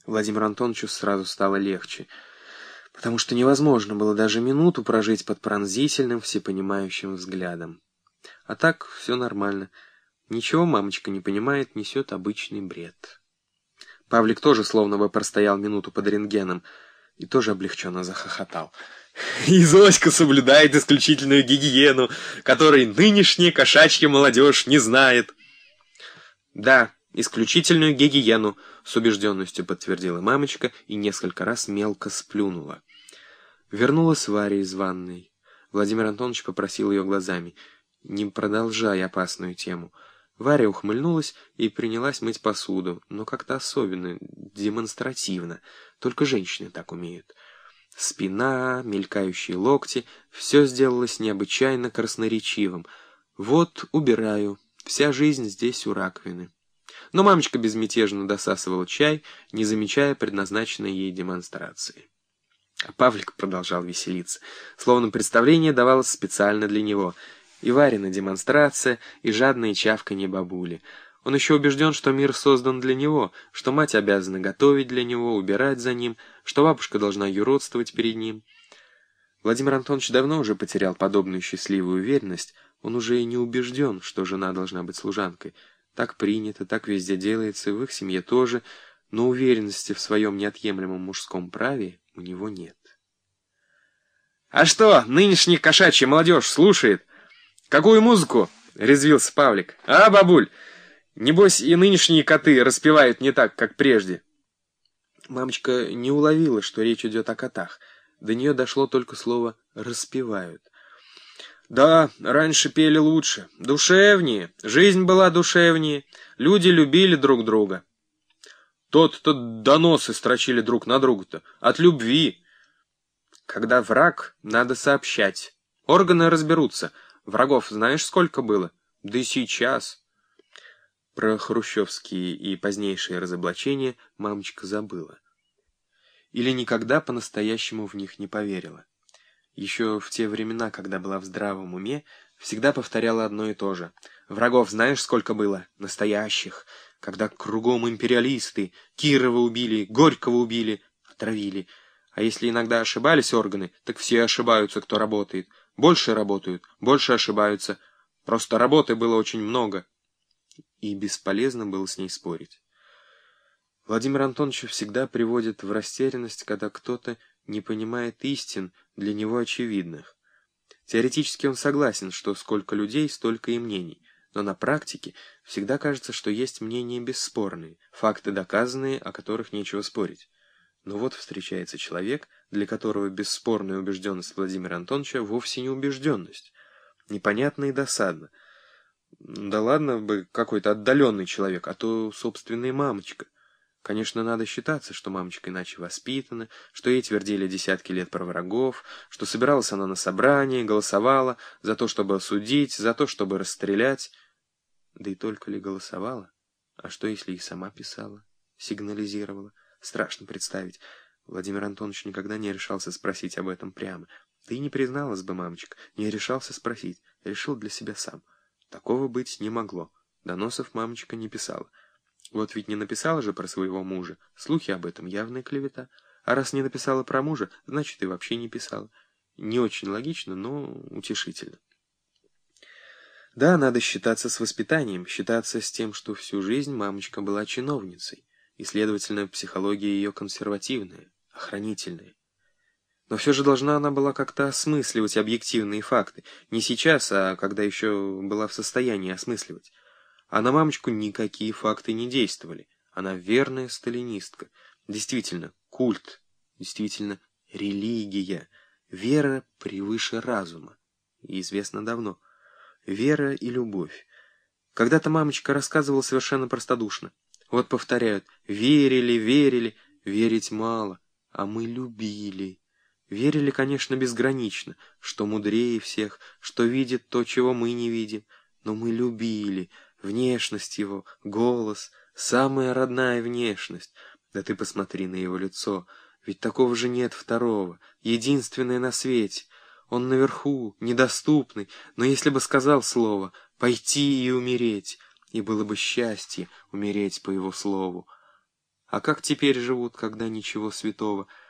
Владимиру Антоновичу сразу стало легче, потому что невозможно было даже минуту прожить под пронзительным, всепонимающим взглядом. А так все нормально. Ничего мамочка не понимает, несет обычный бред. Павлик тоже словно бы простоял минуту под рентгеном и тоже облегченно захохотал. И Зоська соблюдает исключительную гигиену, которой нынешняя кошачья молодежь не знает. Да, исключительную гигиену, с убежденностью подтвердила мамочка и несколько раз мелко сплюнула. Вернулась Варя из ванной. Владимир Антонович попросил ее глазами: не продолжай опасную тему. Варя ухмыльнулась и принялась мыть посуду, но как-то особенно, демонстративно. Только женщины так умеют. Спина, мелькающие локти — все сделалось необычайно красноречивым. Вот убираю, вся жизнь здесь у раковины. Но мамочка безмятежно досасывала чай, не замечая предназначенной ей демонстрации. А Павлик продолжал веселиться, словно представление давалось специально для него. И Варина демонстрация, и жадное чавканье бабули. Он еще убежден, что мир создан для него, что мать обязана готовить для него, убирать за ним, что бабушка должна юродствовать перед ним. Владимир Антонович давно уже потерял подобную счастливую уверенность. Он уже и не убежден, что жена должна быть служанкой. Так принято, так везде делается, в их семье тоже, но уверенности в своем неотъемлемом мужском праве у него нет. «А что, нынешняя кошачья молодежь слушает? Какую музыку?» — резвился Павлик. «А, бабуль, небось и нынешние коты распевают не так, как прежде». Мамочка не уловила, что речь идет о котах. До нее дошло только слово «распевают». Да, раньше пели лучше, душевнее, жизнь была душевнее, люди любили друг друга. Тот-то доносы строчили друг на друга-то, от любви. Когда враг, надо сообщать. Органы разберутся. Врагов знаешь, сколько было? Да и сейчас. Про хрущевские и позднейшие разоблачения мамочка забыла. Или никогда по-настоящему в них не поверила. Еще в те времена, когда была в здравом уме, всегда повторяла одно и то же. Врагов знаешь, сколько было? Настоящих. Когда кругом империалисты, Кирова убили, Горького убили, отравили. А если иногда ошибались органы, так все ошибаются, кто работает. Больше работают, больше ошибаются. Просто работы было очень много. И бесполезно было с ней спорить. Владимир Антонович всегда приводит в растерянность, когда кто-то не понимает истин, для него очевидных. Теоретически он согласен, что сколько людей, столько и мнений, но на практике всегда кажется, что есть мнения бесспорные, факты доказанные, о которых нечего спорить. Но вот встречается человек, для которого бесспорная убежденность Владимира Антоновича вовсе не убежденность. Непонятно и досадно. Да ладно бы какой-то отдаленный человек, а то собственная мамочка. Конечно, надо считаться, что мамочка иначе воспитана, что ей твердили десятки лет про врагов, что собиралась она на собрании, голосовала за то, чтобы осудить, за то, чтобы расстрелять. Да и только ли голосовала? А что, если и сама писала, сигнализировала? Страшно представить. Владимир Антонович никогда не решался спросить об этом прямо. Да и не призналась бы мамочка, не решался спросить, решил для себя сам. Такого быть не могло. Доносов мамочка не писала. Вот ведь не написала же про своего мужа, слухи об этом явная клевета. А раз не написала про мужа, значит и вообще не писала. Не очень логично, но утешительно. Да, надо считаться с воспитанием, считаться с тем, что всю жизнь мамочка была чиновницей, и, следовательно, психология ее консервативная, охранительная. Но все же должна она была как-то осмысливать объективные факты, не сейчас, а когда еще была в состоянии осмысливать. А на мамочку никакие факты не действовали. Она верная сталинистка. Действительно, культ. Действительно, религия. Вера превыше разума. И известно давно. Вера и любовь. Когда-то мамочка рассказывала совершенно простодушно. Вот повторяют: верили, верили, верить мало, а мы любили. Верили, конечно, безгранично, что мудрее всех, что видит то, чего мы не видим. Но мы любили. Внешность его, голос, самая родная внешность. Да ты посмотри на его лицо, ведь такого же нет второго, единственное на свете. Он наверху, недоступный, но если бы сказал слово «пойти и умереть», и было бы счастье умереть по его слову. А как теперь живут, когда ничего святого?